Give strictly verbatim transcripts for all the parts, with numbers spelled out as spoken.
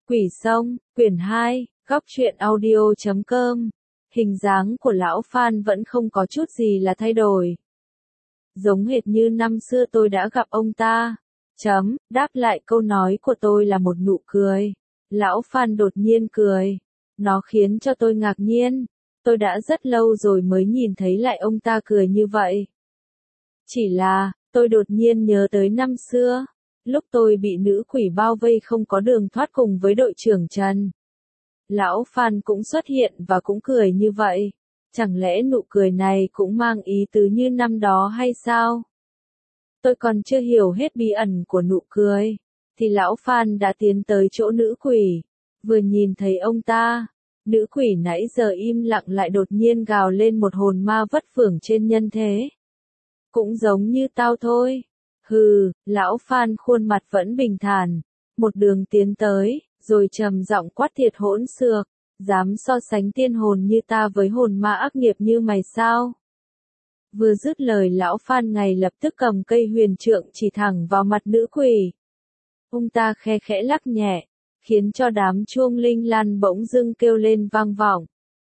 Quỷ Sông, quyển hai, góc truyện audio chấm com. Hình dáng của lão Phan vẫn không có chút gì là thay đổi. Giống hệt như năm xưa tôi đã gặp ông ta. Chấm, đáp lại câu nói của tôi là một nụ cười. Lão Phan đột nhiên cười. Nó khiến cho tôi ngạc nhiên. Tôi đã rất lâu rồi mới nhìn thấy lại ông ta cười như vậy. Chỉ là, tôi đột nhiên nhớ tới năm xưa. Lúc tôi bị nữ quỷ bao vây không có đường thoát cùng với đội trưởng Trần. Lão Phan cũng xuất hiện và cũng cười như vậy. Chẳng lẽ nụ cười này cũng mang ý tứ như năm đó hay sao? Tôi còn chưa hiểu hết bí ẩn của nụ cười. Thì lão Phan đã tiến tới chỗ nữ quỷ. Vừa nhìn thấy ông ta, nữ quỷ nãy giờ im lặng lại đột nhiên gào lên một hồn ma vất vưởng trên nhân thế. Cũng giống như tao thôi. Hừ, lão Phan khuôn mặt vẫn bình thản, một đường tiến tới, rồi trầm giọng quát thiệt hỗn xược, dám so sánh tiên hồn như ta với hồn ma ác nghiệp như mày sao? Vừa dứt lời lão Phan ngay lập tức cầm cây huyền trượng chỉ thẳng vào mặt nữ quỷ. Ông ta khe khẽ lắc nhẹ, khiến cho đám chuông linh lan bỗng dưng kêu lên vang vọng.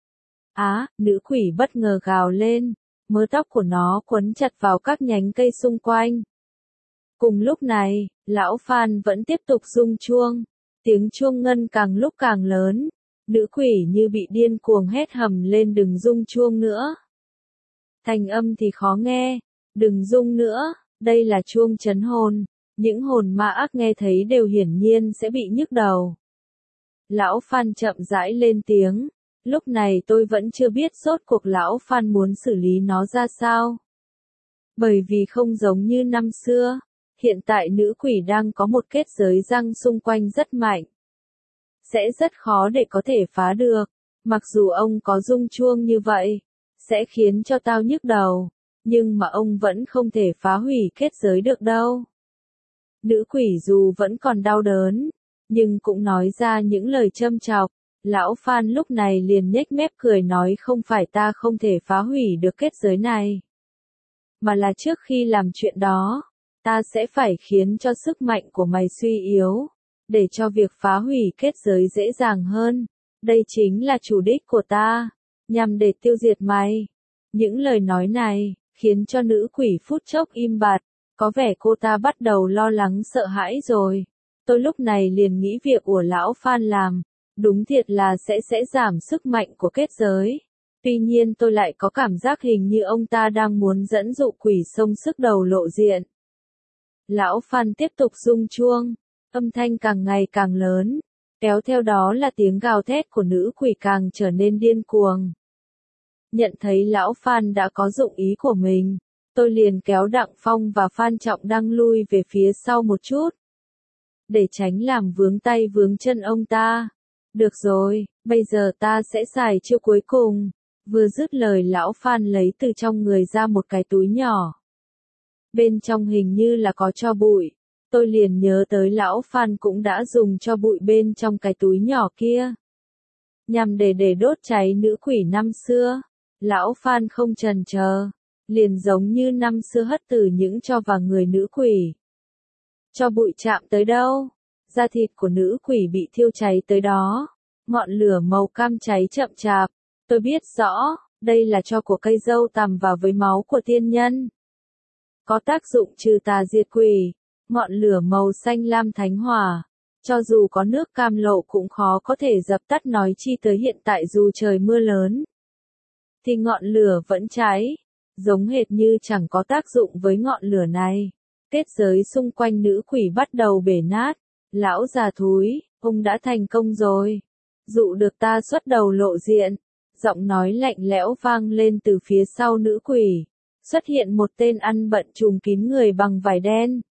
Á, nữ quỷ bất ngờ gào lên, mớ tóc của nó quấn chặt vào các nhánh cây xung quanh. Cùng lúc này, lão Phan vẫn tiếp tục rung chuông, tiếng chuông ngân càng lúc càng lớn, nữ quỷ như bị điên cuồng hét hầm lên đừng rung chuông nữa. Thành âm thì khó nghe, đừng rung nữa, đây là chuông trấn hồn, những hồn ma ác nghe thấy đều hiển nhiên sẽ bị nhức đầu. Lão Phan chậm rãi lên tiếng, lúc này tôi vẫn chưa biết rốt cuộc lão Phan muốn xử lý nó ra sao. Bởi vì không giống như năm xưa. Hiện tại nữ quỷ đang có một kết giới răng xung quanh rất mạnh. Sẽ rất khó để có thể phá được. Mặc dù ông có rung chuông như vậy, sẽ khiến cho tao nhức đầu. Nhưng mà ông vẫn không thể phá hủy kết giới được đâu. Nữ quỷ dù vẫn còn đau đớn, nhưng cũng nói ra những lời châm chọc. Lão Phan lúc này liền nhếch mép cười nói không phải ta không thể phá hủy được kết giới này. Mà là trước khi làm chuyện đó. Ta sẽ phải khiến cho sức mạnh của mày suy yếu, để cho việc phá hủy kết giới dễ dàng hơn. Đây chính là chủ đích của ta, nhằm để tiêu diệt mày. Những lời nói này, khiến cho nữ quỷ phút chốc im bặt, có vẻ cô ta bắt đầu lo lắng sợ hãi rồi. Tôi lúc này liền nghĩ việc của lão Phan làm, đúng thiệt là sẽ sẽ giảm sức mạnh của kết giới. Tuy nhiên tôi lại có cảm giác hình như ông ta đang muốn dẫn dụ quỷ sông sức đầu lộ diện. Lão Phan tiếp tục rung chuông, âm thanh càng ngày càng lớn, kéo theo đó là tiếng gào thét của nữ quỷ càng trở nên điên cuồng. Nhận thấy lão Phan đã có dụng ý của mình, tôi liền kéo Đặng Phong và Phan Trọng Đăng lui về phía sau một chút. Để tránh làm vướng tay vướng chân ông ta. Được rồi, bây giờ ta sẽ xài chiêu cuối cùng. Vừa dứt lời lão Phan lấy từ trong người ra một cái túi nhỏ. Bên trong hình như là có tro bụi. Tôi liền nhớ tới lão Phan cũng đã dùng tro bụi bên trong cái túi nhỏ kia. Nhằm để để đốt cháy nữ quỷ năm xưa. Lão Phan không chần chờ. Liền giống như năm xưa hất từ những tro vào người nữ quỷ. Tro bụi chạm tới đâu? Da thịt của nữ quỷ bị thiêu cháy tới đó. Ngọn lửa màu cam cháy chậm chạp. Tôi biết rõ, đây là tro của cây dâu tằm vào với máu của tiên nhân. Có tác dụng trừ tà diệt quỷ, ngọn lửa màu xanh lam thánh hỏa, cho dù có nước cam lộ cũng khó có thể dập tắt nói chi tới hiện tại dù trời mưa lớn. Thì ngọn lửa vẫn cháy, giống hệt như chẳng có tác dụng với ngọn lửa này. Kết giới xung quanh nữ quỷ bắt đầu bể nát, lão già thúi, ông đã thành công rồi. Dụ được ta xuất đầu lộ diện, giọng nói lạnh lẽo vang lên từ phía sau nữ quỷ. Xuất hiện một tên ăn bận trùm kín người bằng vải đen.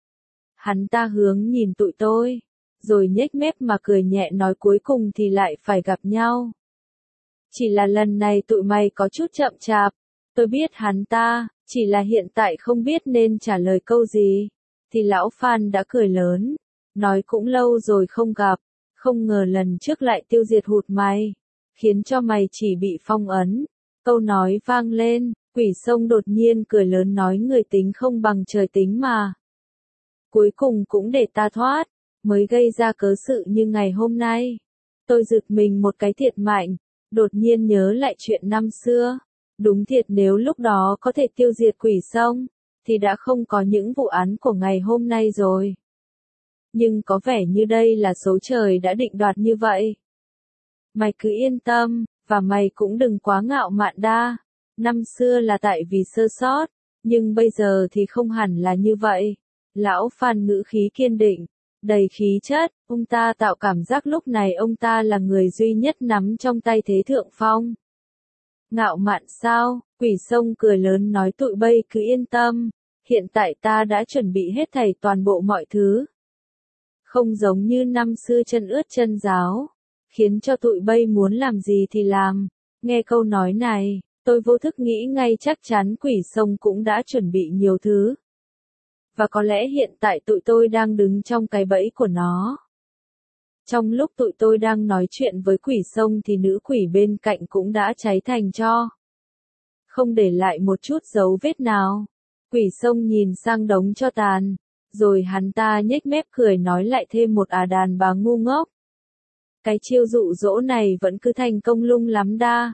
Hắn ta hướng nhìn tụi tôi, rồi nhếch mép mà cười nhẹ nói cuối cùng thì lại phải gặp nhau. Chỉ là lần này tụi mày có chút chậm chạp, tôi biết hắn ta, chỉ là hiện tại không biết nên trả lời câu gì. Thì lão Phan đã cười lớn, nói cũng lâu rồi không gặp, không ngờ lần trước lại tiêu diệt hụt mày, khiến cho mày chỉ bị phong ấn. Câu nói vang lên. Quỷ sông đột nhiên cười lớn nói người tính không bằng trời tính mà. Cuối cùng cũng để ta thoát, mới gây ra cớ sự như ngày hôm nay. Tôi giật mình một cái thiệt mạnh, đột nhiên nhớ lại chuyện năm xưa. Đúng thiệt nếu lúc đó có thể tiêu diệt quỷ sông, thì đã không có những vụ án của ngày hôm nay rồi. Nhưng có vẻ như đây là số trời đã định đoạt như vậy. Mày cứ yên tâm, và mày cũng đừng quá ngạo mạn đa. Năm xưa là tại vì sơ sót, nhưng bây giờ thì không hẳn là như vậy. Lão Phan ngữ khí kiên định, đầy khí chất, ông ta tạo cảm giác lúc này ông ta là người duy nhất nắm trong tay thế thượng phong. Ngạo mạn sao? Quỷ sông cười lớn nói tụi bay cứ yên tâm, hiện tại ta đã chuẩn bị hết thảy toàn bộ mọi thứ. Không giống như năm xưa chân ướt chân ráo, khiến cho tụi bay muốn làm gì thì làm. Nghe câu nói này, tôi vô thức nghĩ ngay chắc chắn quỷ sông cũng đã chuẩn bị nhiều thứ. Và có lẽ hiện tại tụi tôi đang đứng trong cái bẫy của nó. Trong lúc tụi tôi đang nói chuyện với quỷ sông thì nữ quỷ bên cạnh cũng đã cháy thành tro. Không để lại một chút dấu vết nào. Quỷ sông nhìn sang đống tro tàn, rồi hắn ta nhếch mép cười nói lại thêm một à đàn bà ngu ngốc. Cái chiêu dụ dỗ này vẫn cứ thành công lung lắm đa.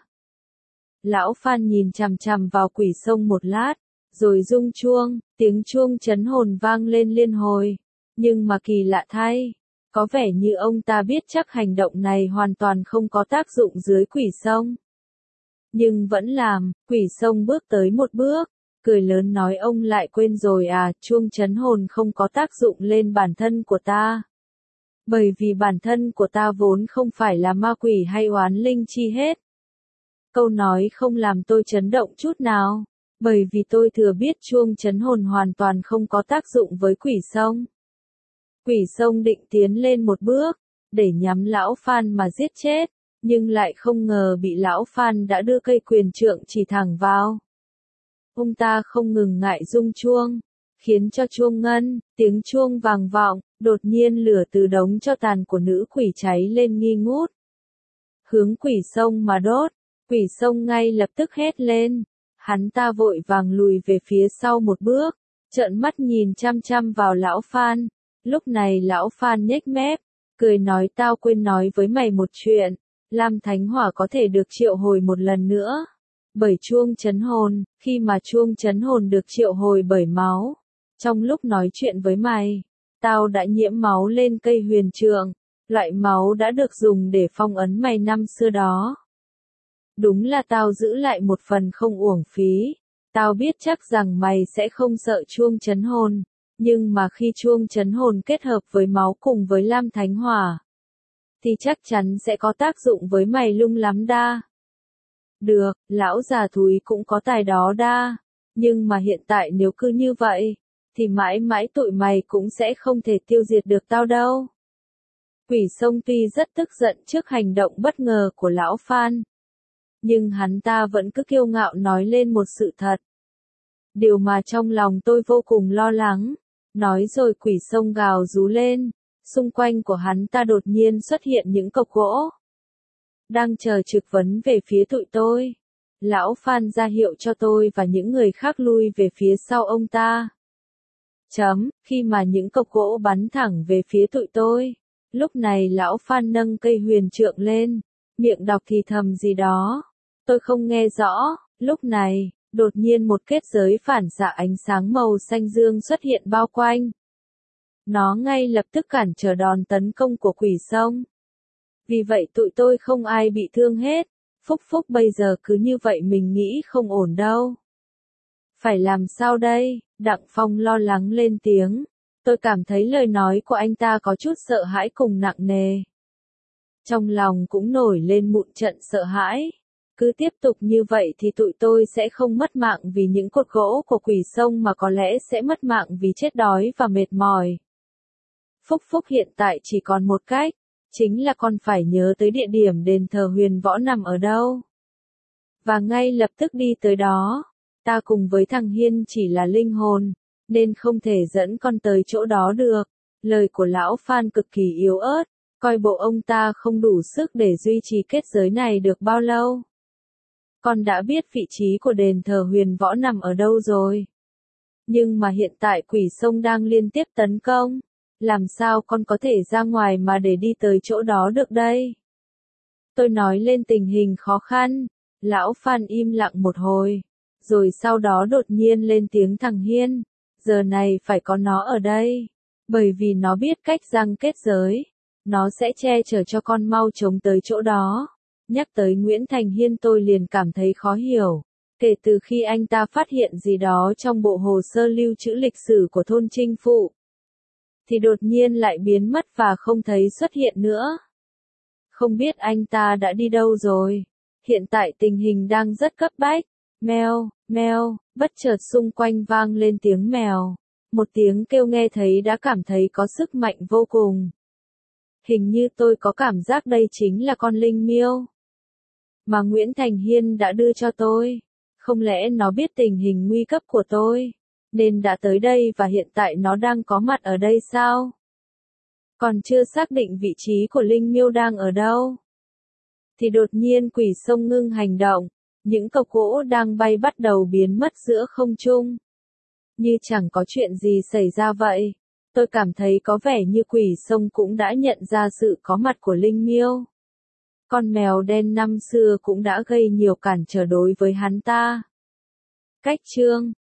Lão Phan nhìn chằm chằm vào quỷ sông một lát, rồi rung chuông, tiếng chuông chấn hồn vang lên liên hồi. Nhưng mà kỳ lạ thay, có vẻ như ông ta biết chắc hành động này hoàn toàn không có tác dụng dưới quỷ sông. Nhưng vẫn làm, quỷ sông bước tới một bước, cười lớn nói ông lại quên rồi à, chuông chấn hồn không có tác dụng lên bản thân của ta. Bởi vì bản thân của ta vốn không phải là ma quỷ hay oán linh chi hết. Câu nói không làm tôi chấn động chút nào, bởi vì tôi thừa biết chuông chấn hồn hoàn toàn không có tác dụng với quỷ sông. Quỷ sông định tiến lên một bước, để nhắm lão Phan mà giết chết, nhưng lại không ngờ bị lão Phan đã đưa cây quyền trượng chỉ thẳng vào. Ông ta không ngừng ngại rung chuông, khiến cho chuông ngân, tiếng chuông vang vọng, đột nhiên lửa từ đống tro tàn của nữ quỷ cháy lên nghi ngút. Hướng quỷ sông mà đốt, quỷ sông ngay lập tức hét lên, hắn ta vội vàng lùi về phía sau một bước, trợn mắt nhìn chăm chăm vào lão Phan. Lúc này lão Phan nhếch mép, cười nói tao quên nói với mày một chuyện, Lam Thánh Hỏa có thể được triệu hồi một lần nữa. Bởi chuông chấn hồn, khi mà chuông chấn hồn được triệu hồi bởi máu. Trong lúc nói chuyện với mày, tao đã nhiễm máu lên cây huyền trượng, loại máu đã được dùng để phong ấn mày năm xưa đó. Đúng là tao giữ lại một phần không uổng phí, tao biết chắc rằng mày sẽ không sợ chuông chấn hồn, nhưng mà khi chuông chấn hồn kết hợp với máu cùng với Lam Thánh Hỏa, thì chắc chắn sẽ có tác dụng với mày lung lắm đa. Được, lão già thúi cũng có tài đó đa, nhưng mà hiện tại nếu cứ như vậy, thì mãi mãi tụi mày cũng sẽ không thể tiêu diệt được tao đâu. Quỷ sông tuy rất tức giận trước hành động bất ngờ của lão Phan, nhưng hắn ta vẫn cứ kiêu ngạo nói lên một sự thật. Điều mà trong lòng tôi vô cùng lo lắng, nói rồi quỷ sông gào rú lên, xung quanh của hắn ta đột nhiên xuất hiện những cọc gỗ. Đang chờ trực vấn về phía tụi tôi. Lão Phan ra hiệu cho tôi và những người khác lui về phía sau ông ta. Chấm, khi mà những cọc gỗ bắn thẳng về phía tụi tôi. Lúc này lão Phan nâng cây huyền trượng lên, miệng đọc thì thầm gì đó. Tôi không nghe rõ, lúc này, đột nhiên một kết giới phản xạ ánh sáng màu xanh dương xuất hiện bao quanh. Nó ngay lập tức cản trở đòn tấn công của quỷ sông. Vì vậy tụi tôi không ai bị thương hết. Phúc Phúc bây giờ cứ như vậy mình nghĩ không ổn đâu. Phải làm sao đây? Đặng Phong lo lắng lên tiếng. Tôi cảm thấy lời nói của anh ta có chút sợ hãi cùng nặng nề. Trong lòng cũng nổi lên một trận sợ hãi. Cứ tiếp tục như vậy thì tụi tôi sẽ không mất mạng vì những cột gỗ của quỷ sông mà có lẽ sẽ mất mạng vì chết đói và mệt mỏi. Phúc Phúc hiện tại chỉ còn một cách, chính là con phải nhớ tới địa điểm đền thờ Huyền Võ nằm ở đâu. Và ngay lập tức đi tới đó. Ta cùng với thằng Hiên chỉ là linh hồn, nên không thể dẫn con tới chỗ đó được. Lời của lão Phan cực kỳ yếu ớt, coi bộ ông ta không đủ sức để duy trì kết giới này được bao lâu. Con đã biết vị trí của đền thờ Huyền Võ nằm ở đâu rồi. Nhưng mà hiện tại quỷ sông đang liên tiếp tấn công. Làm sao con có thể ra ngoài mà để đi tới chỗ đó được đây? Tôi nói lên tình hình khó khăn. Lão Phan im lặng một hồi. Rồi sau đó đột nhiên lên tiếng thằng Hiên. Giờ này phải có nó ở đây. Bởi vì nó biết cách răng kết giới. Nó sẽ che chở cho con mau chống tới chỗ đó. Nhắc tới Nguyễn Thành Hiên tôi liền cảm thấy khó hiểu. Kể từ khi anh ta phát hiện gì đó trong bộ hồ sơ lưu trữ lịch sử của thôn Trinh Phụ, thì đột nhiên lại biến mất và không thấy xuất hiện nữa. Không biết anh ta đã đi đâu rồi. Hiện tại tình hình đang rất cấp bách. Mèo, mèo, bất chợt xung quanh vang lên tiếng mèo. Một tiếng kêu nghe thấy đã cảm thấy có sức mạnh vô cùng. Hình như tôi có cảm giác đây chính là con linh miêu mà Nguyễn Thành Hiên đã đưa cho tôi. Không lẽ nó biết tình hình nguy cấp của tôi, nên đã tới đây và hiện tại nó đang có mặt ở đây sao? Còn chưa xác định vị trí của linh miêu đang ở đâu, thì đột nhiên quỷ sông ngưng hành động. Những cọc gỗ đang bay bắt đầu biến mất giữa không trung. Như chẳng có chuyện gì xảy ra vậy. Tôi cảm thấy có vẻ như quỷ sông cũng đã nhận ra sự có mặt của linh miêu. Con mèo đen năm xưa cũng đã gây nhiều cản trở đối với hắn ta. Cách chương